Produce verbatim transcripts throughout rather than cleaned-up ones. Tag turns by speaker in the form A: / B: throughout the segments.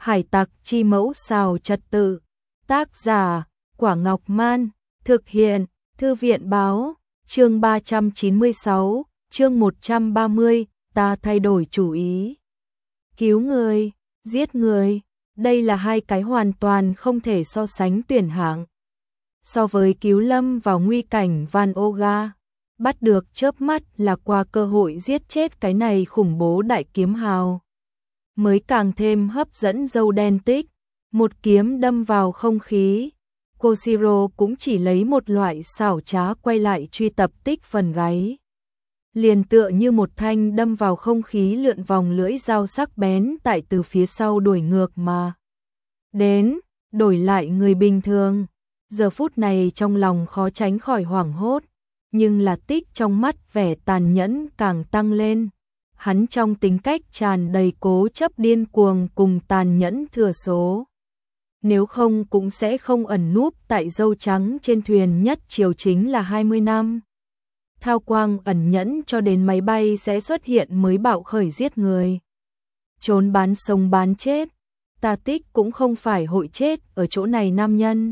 A: Hải tặc chi mẫu xào trật tự. Tác giả, Quả Ngọc Man. Thực hiện, Thư viện Báo. Chương ba trăm chín mươi sáu, chương một trăm ba mươi, ta thay đổi chủ ý. Cứu người, giết người, đây là hai cái hoàn toàn không thể so sánh tuyển hạng. So với cứu Lâm vào nguy cảnh Van Oga, bắt được chớp mắt là qua cơ hội giết chết cái này khủng bố đại kiếm hào. Mới càng thêm hấp dẫn dâu đen Tích, một kiếm đâm vào không khí. Koshiro cũng chỉ lấy một loại xảo trá quay lại truy tập Tích phần gáy. Liền tựa như một thanh đâm vào không khí lượn vòng lưỡi dao sắc bén tại từ phía sau đuổi ngược mà. Đến, đổi lại người bình thường. Giờ phút này trong lòng khó tránh khỏi hoảng hốt, nhưng là Tích trong mắt vẻ tàn nhẫn càng tăng lên. Hắn trong tính cách tràn đầy cố chấp điên cuồng cùng tàn nhẫn thừa số. Nếu không cũng sẽ không ẩn núp tại dâu trắng trên thuyền nhất chiều chính là hai mươi năm. Thao quang ẩn nhẫn cho đến máy bay sẽ xuất hiện mới bạo khởi giết người. Trốn bán sống bán chết, ta Tích cũng không phải hội chết ở chỗ này nam nhân.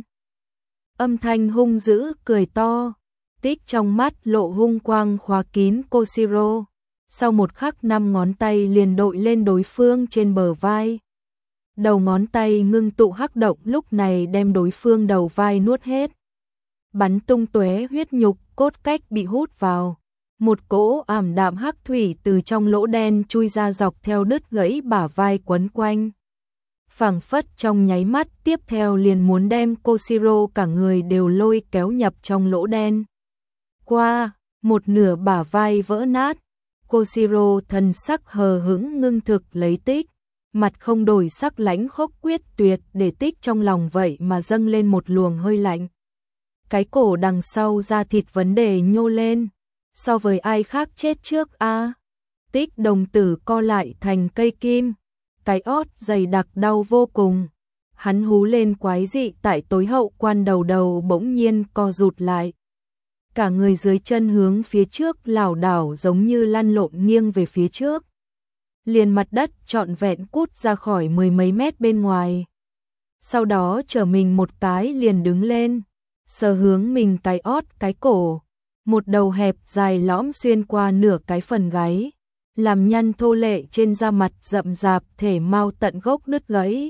A: Âm thanh hung dữ cười to, Tích trong mắt lộ hung quang khóa kín Koshiro. Sau một khắc năm ngón tay liền đội lên đối phương trên bờ vai. Đầu ngón tay ngưng tụ hắc động lúc này đem đối phương đầu vai nuốt hết. Bắn tung tóe huyết nhục, cốt cách bị hút vào. Một cỗ ảm đạm hắc thủy từ trong lỗ đen chui ra dọc theo đứt gãy bả vai quấn quanh. Phảng phất trong nháy mắt tiếp theo liền muốn đem Koshiro cả người đều lôi kéo nhập trong lỗ đen. Qua, một nửa bả vai vỡ nát. Koshiro thần sắc hờ hững ngưng thực lấy Tích, mặt không đổi sắc lãnh khốc quyết tuyệt để Tích trong lòng vậy mà dâng lên một luồng hơi lạnh. Cái cổ đằng sau da thịt vấn đề nhô lên, so với ai khác chết trước a. À? Tích đồng tử co lại thành cây kim, cái ót dày đặc đau vô cùng. Hắn hú lên quái dị tại tối hậu quan đầu đầu bỗng nhiên co rụt lại. Cả người dưới chân hướng phía trước lảo đảo giống như lăn lộn nghiêng về phía trước. Liền mặt đất trọn vẹn cút ra khỏi mười mấy mét bên ngoài. Sau đó trở mình một cái liền đứng lên, sờ hướng mình cái ót cái cổ. Một đầu hẹp dài lõm xuyên qua nửa cái phần gáy, làm nhăn thô lệ trên da mặt rậm rạp thể mau tận gốc đứt gãy.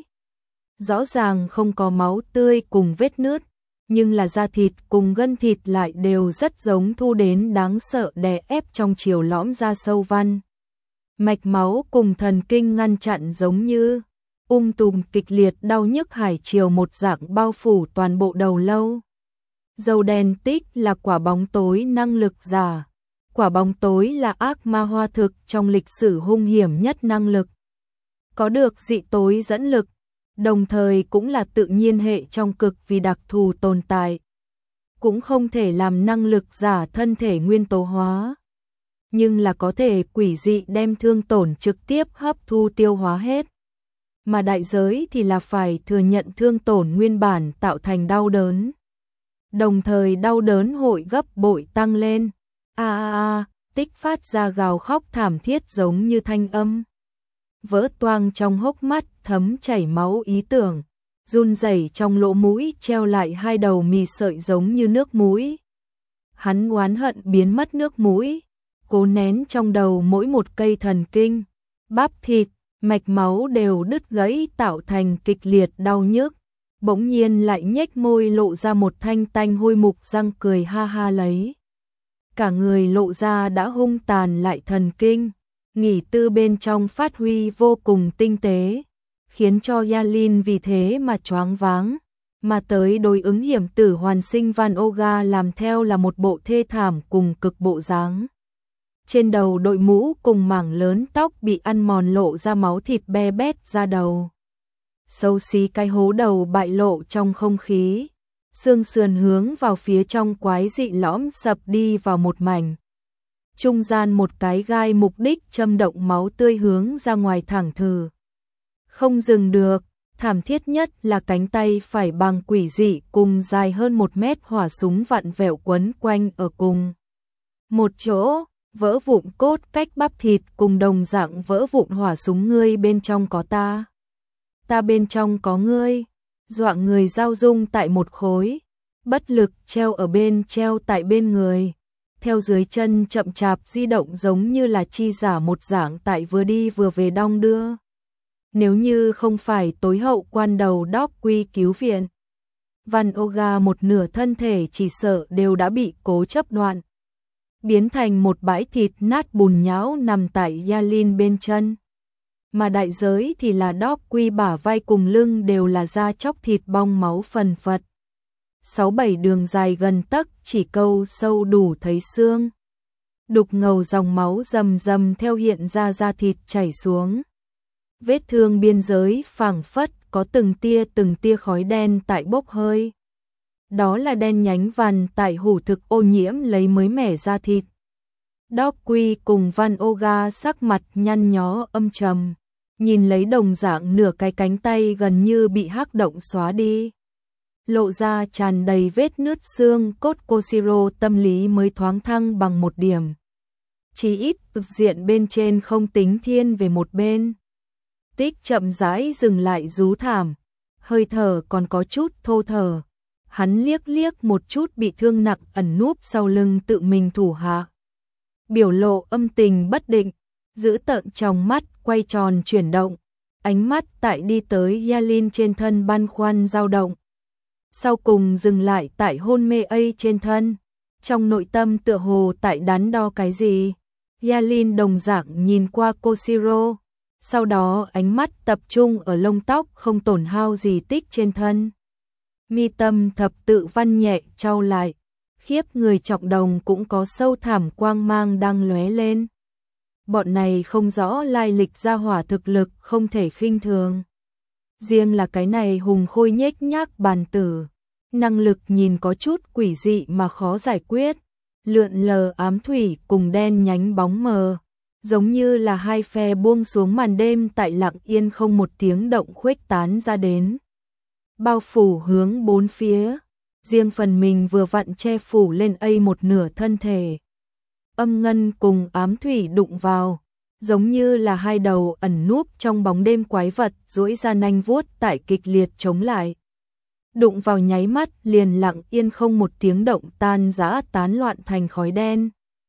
A: Rõ ràng không có máu tươi cùng vết nứt, nhưng là da thịt cùng gân thịt lại đều rất giống thu đến đáng sợ đè ép trong chiều lõm da sâu văn. Mạch máu cùng thần kinh ngăn chặn giống như ung tùm kịch liệt đau nhức hải chiều một dạng bao phủ toàn bộ đầu lâu. Dâu đen Tích là quả bóng tối năng lực giả. Quả bóng tối là ác ma hoa thực trong lịch sử hung hiểm nhất năng lực. Có được dị tối dẫn lực, đồng thời cũng là tự nhiên hệ trong cực vì đặc thù tồn tại. Cũng không thể làm năng lực giả thân thể nguyên tố hóa, nhưng là có thể quỷ dị đem thương tổn trực tiếp hấp thu tiêu hóa hết. Mà đại giới thì là phải thừa nhận thương tổn nguyên bản tạo thành đau đớn. Đồng thời đau đớn hội gấp bội tăng lên. A a a, Tích phát ra gào khóc thảm thiết giống như thanh âm. Vỡ toang trong hốc mắt thấm chảy máu ý tưởng, run rẩy trong lỗ mũi treo lại hai đầu mì sợi giống như nước mũi. Hắn oán hận biến mất nước mũi, cố nén trong đầu mỗi một cây thần kinh, bắp thịt, mạch máu đều đứt gãy tạo thành kịch liệt đau nhức. Bỗng nhiên lại nhếch môi lộ ra một thanh tanh hôi mục răng cười ha ha lấy. Cả người lộ ra đã hung tàn lại thần kinh. Nghỉ tư bên trong phát huy vô cùng tinh tế, khiến cho Yalin vì thế mà choáng váng, mà tới đối ứng hiểm tử hoàn sinh Van Oga làm theo là một bộ thê thảm cùng cực bộ dáng. Trên đầu đội mũ cùng mảng lớn tóc bị ăn mòn lộ ra máu thịt be bét ra đầu. Xấu xí cái hố đầu bại lộ trong không khí, xương sườn hướng vào phía trong quái dị lõm sập đi vào một mảnh. Trung gian một cái gai mục đích châm động máu tươi hướng ra ngoài thẳng thừ. Không dừng được, thảm thiết nhất là cánh tay phải bằng quỷ dị cùng dài hơn một mét hỏa súng vặn vẹo quấn quanh ở cùng một chỗ, vỡ vụn cốt cách bắp thịt cùng đồng dạng vỡ vụn hỏa súng ngươi bên trong có ta. ta bên trong có ngươi, dọa người giao dung tại một khối, bất lực treo ở bên treo tại bên người, theo dưới chân chậm chạp di động giống như là chi giả một dạng tại vừa đi vừa về đong đưa. Nếu như không phải tối hậu quan đầu Doc Quy cứu viện, Van Oga một nửa thân thể chỉ sợ đều đã bị cố chấp đoạn, biến thành một bãi thịt nát bùn nhão nằm tại Yalin bên chân. Mà đại giới thì là Doc Quy bả vai cùng lưng đều là da chóc thịt bong máu phần phật. Sáu bảy đường dài gần tấc chỉ câu sâu đủ thấy xương. Đục ngầu dòng máu rầm rầm theo hiện ra da thịt chảy xuống. Vết thương biên giới phảng phất có từng tia từng tia khói đen tại bốc hơi. Đó là đen nhánh vằn tại hủ thực ô nhiễm lấy mới mẻ da thịt. Doc Quy cùng Van Oga sắc mặt nhăn nhó âm trầm, nhìn lấy đồng dạng nửa cái cánh tay gần như bị hắc động xóa đi. Lộ ra tràn đầy vết nứt xương cốt, Koshiro tâm lý mới thoáng thăng bằng một điểm. Chỉ ít diện bên trên không tính thiên về một bên. Tích chậm rãi dừng lại rú thảm, hơi thở còn có chút thô thở. Hắn liếc liếc một chút bị thương nặng ẩn núp sau lưng tự mình thủ hạ. Biểu lộ âm tình bất định, giữ tợn trong mắt quay tròn chuyển động, ánh mắt tại đi tới Yalin trên thân băn khoăn dao động. Sau cùng dừng lại tại hôn mê ấy trên thân, trong nội tâm tựa hồ tại đắn đo cái gì. Yalin đồng dạng nhìn qua Koshiro, sau đó ánh mắt tập trung ở lông tóc không tổn hao gì tích trên thân. Mi tâm thập tự văn nhẹ trao lại, khiếp người trọng đồng cũng có sâu thẳm quang mang đang lóe lên. Bọn này không rõ lai lịch gia hỏa thực lực không thể khinh thường. Riêng là cái này hùng khôi nhếch nhác bàn tử, năng lực nhìn có chút quỷ dị mà khó giải quyết, lượn lờ ám thủy cùng đen nhánh bóng mờ, giống như là hai phe buông xuống màn đêm tại lặng yên không một tiếng động khuếch tán ra đến. Bao phủ hướng bốn phía, riêng phần mình vừa vặn che phủ lên ấy một nửa thân thể. Âm ngân cùng ám thủy đụng vào, giống như là hai đầu ẩn núp trong bóng đêm quái vật duỗi ra nanh vuốt tại kịch liệt chống lại. Đụng vào nháy mắt liền lặng yên không một tiếng động tan rã tán loạn thành khói đen.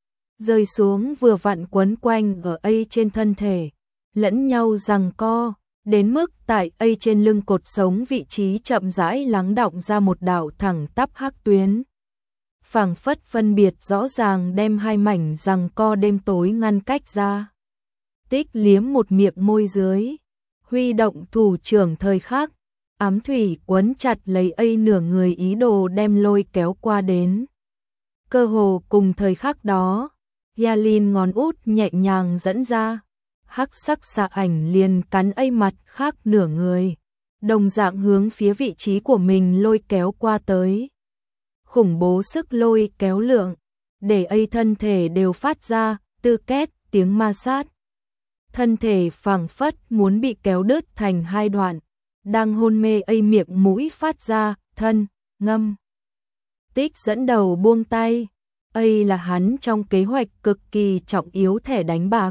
A: Rơi xuống vừa vặn quấn quanh ở ấy trên thân thể, lẫn nhau giằng co, đến mức tại ấy trên lưng cột sống vị trí chậm rãi lắng đọng ra một đạo thẳng tắp hắc tuyến. Phảng phất phân biệt rõ ràng đem hai mảnh giằng co đêm tối ngăn cách ra. Tích liếm một miệng môi dưới, huy động thủ trưởng thời khắc, ám thủy quấn chặt lấy ấy nửa người ý đồ đem lôi kéo qua đến. Cơ hồ cùng thời khắc đó, Yalin ngón út nhẹ nhàng dẫn ra, hắc sắc xạ ảnh liền cắn ấy mặt khác nửa người, đồng dạng hướng phía vị trí của mình lôi kéo qua tới. Khủng bố sức lôi kéo lượng, để ấy thân thể đều phát ra tư két tiếng ma sát. Thân thể phảng phất muốn bị kéo đứt thành hai đoạn, đang hôn mê ấy miệng mũi phát ra thân ngâm. Tích dẫn đầu buông tay, ấy là hắn trong kế hoạch cực kỳ trọng yếu thẻ đánh bạc.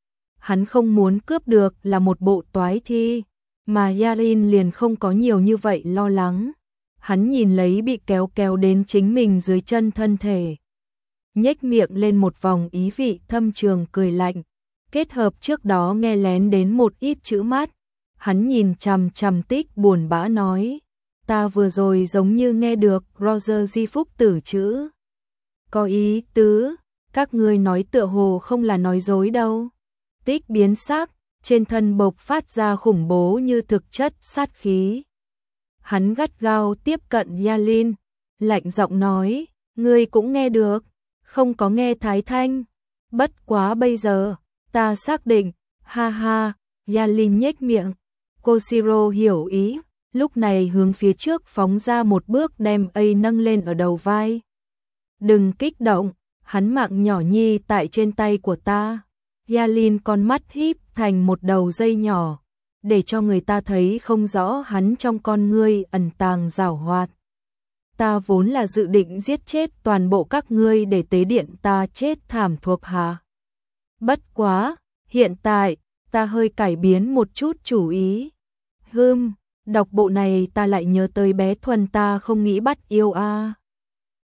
A: Hắn không muốn cướp được là một bộ toái thi, mà Yalin liền không có nhiều như vậy lo lắng. Hắn nhìn lấy bị kéo kéo đến chính mình dưới chân thân thể, nhếch miệng lên một vòng ý vị thâm trường cười lạnh, kết hợp trước đó nghe lén đến một ít chữ mát. Hắn nhìn chằm chằm Tích buồn bã nói, ta vừa rồi giống như nghe được Roger Di Phúc tử chữ. Có ý tứ, các ngươi nói tựa hồ không là nói dối đâu. Tích biến sắc, trên thân bộc phát ra khủng bố như thực chất sát khí. Hắn gắt gao tiếp cận Yalin, lạnh giọng nói, ngươi cũng nghe được, không có nghe thái thanh. Bất quá bây giờ, ta xác định, ha ha, Yalin nhếch miệng. Koshiro hiểu ý, lúc này hướng phía trước phóng ra một bước đem ấy nâng lên ở đầu vai. Đừng kích động, hắn mạng nhỏ nhi tại trên tay của ta. Yalin con mắt híp thành một đầu dây nhỏ, để cho người ta thấy không rõ hắn trong con ngươi ẩn tàng giảo hoạt. Ta vốn là dự định giết chết toàn bộ các ngươi để tế điện ta chết thảm thuộc hạ. Bất quá, hiện tại, ta hơi cải biến một chút chủ ý. Hừm, đọc bộ này ta lại nhớ tới bé Thuần ta không nghĩ bắt yêu a.